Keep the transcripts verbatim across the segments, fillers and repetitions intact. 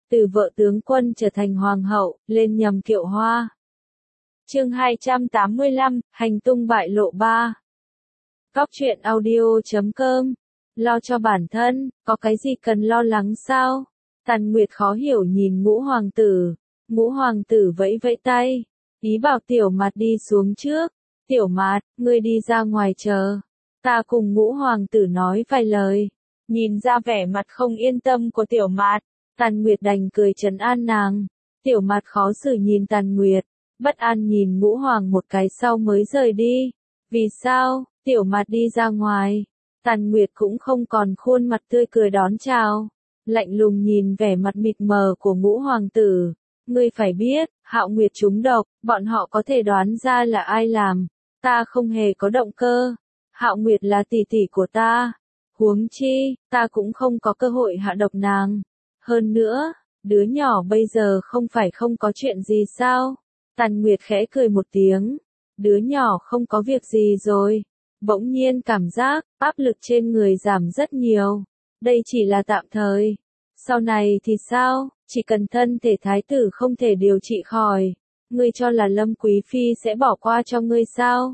từ vợ tướng quân trở thành hoàng hậu, lên nhầm kiệu hoa. Chương hai trăm tám mươi lăm, hành tung bại lộ ba. Góc truyện audio chấm com. Lo cho bản thân, có cái gì cần lo lắng sao? Tàn Nguyệt khó hiểu nhìn Ngũ hoàng tử. Ngũ hoàng tử vẫy vẫy tay, ý bảo Tiểu Mạt đi xuống trước. Tiểu Mạt, ngươi đi ra ngoài chờ. Ta cùng Ngũ hoàng tử nói vài lời. Nhìn ra vẻ mặt không yên tâm của Tiểu Mạt, Tàn Nguyệt đành cười trấn an nàng. Tiểu Mạt khó xử nhìn Tàn Nguyệt, bất an nhìn Ngũ hoàng một cái sau mới rời đi. Vì sao? Tiểu Mạt đi ra ngoài. Tàn Nguyệt cũng không còn khuôn mặt tươi cười đón chào, lạnh lùng nhìn vẻ mặt mịt mờ của Ngũ hoàng tử. Ngươi phải biết, Hạo Nguyệt trúng độc, bọn họ có thể đoán ra là ai làm. Ta không hề có động cơ. Hạo Nguyệt là tỷ tỷ của ta. Huống chi, ta cũng không có cơ hội hạ độc nàng. Hơn nữa, đứa nhỏ bây giờ không phải không có chuyện gì sao? Tàn Nguyệt khẽ cười một tiếng. Đứa nhỏ không có việc gì rồi. Bỗng nhiên cảm giác, áp lực trên người giảm rất nhiều. Đây chỉ là tạm thời. Sau này thì sao? Chỉ cần thân thể thái tử không thể điều trị khỏi, ngươi cho là Lâm Quý Phi sẽ bỏ qua cho ngươi sao?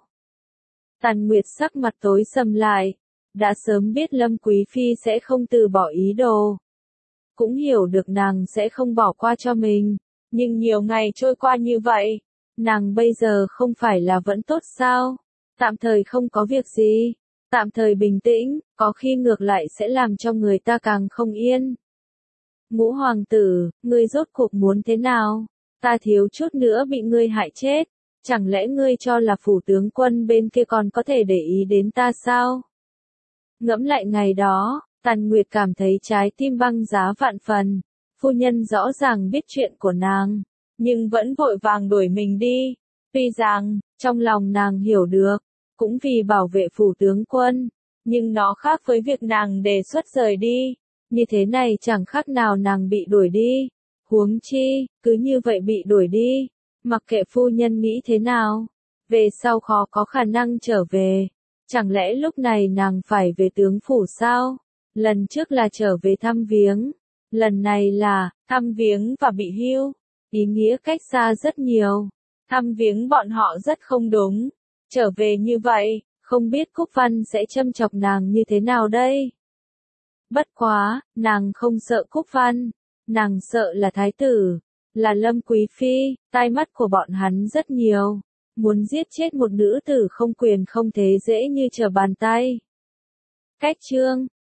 Tàn Nguyệt sắc mặt tối sầm lại. Đã sớm biết Lâm Quý Phi sẽ không từ bỏ ý đồ. Cũng hiểu được nàng sẽ không bỏ qua cho mình. Nhưng nhiều ngày trôi qua như vậy, nàng bây giờ không phải là vẫn tốt sao? Tạm thời không có việc gì. Tạm thời bình tĩnh, có khi ngược lại sẽ làm cho người ta càng không yên. Ngũ hoàng tử, ngươi rốt cuộc muốn thế nào? Ta thiếu chút nữa bị ngươi hại chết. Chẳng lẽ ngươi cho là phủ tướng quân bên kia còn có thể để ý đến ta sao? Ngẫm lại ngày đó, Tàn Nguyệt cảm thấy trái tim băng giá vạn phần. Phu nhân rõ ràng biết chuyện của nàng, nhưng vẫn vội vàng đuổi mình đi. Tuy rằng, trong lòng nàng hiểu được, cũng vì bảo vệ phủ tướng quân, nhưng nó khác với việc nàng đề xuất rời đi. Như thế này chẳng khác nào nàng bị đuổi đi. Huống chi, cứ như vậy bị đuổi đi, mặc kệ phu nhân nghĩ thế nào, về sau khó có khả năng trở về. Chẳng lẽ lúc này nàng phải về tướng phủ sao? Lần trước là trở về thăm viếng, lần này là thăm viếng và bị hưu. Ý nghĩa cách xa rất nhiều. Thăm viếng bọn họ rất không đúng. Trở về như vậy, không biết Cúc Văn sẽ châm chọc nàng như thế nào đây? Bất quá, nàng không sợ Cúc Văn. Nàng sợ là thái tử, là Lâm Quý Phi. Tai mắt của bọn hắn rất nhiều. Muốn giết chết một nữ tử không quyền không thế dễ như trở bàn tay. Cách chương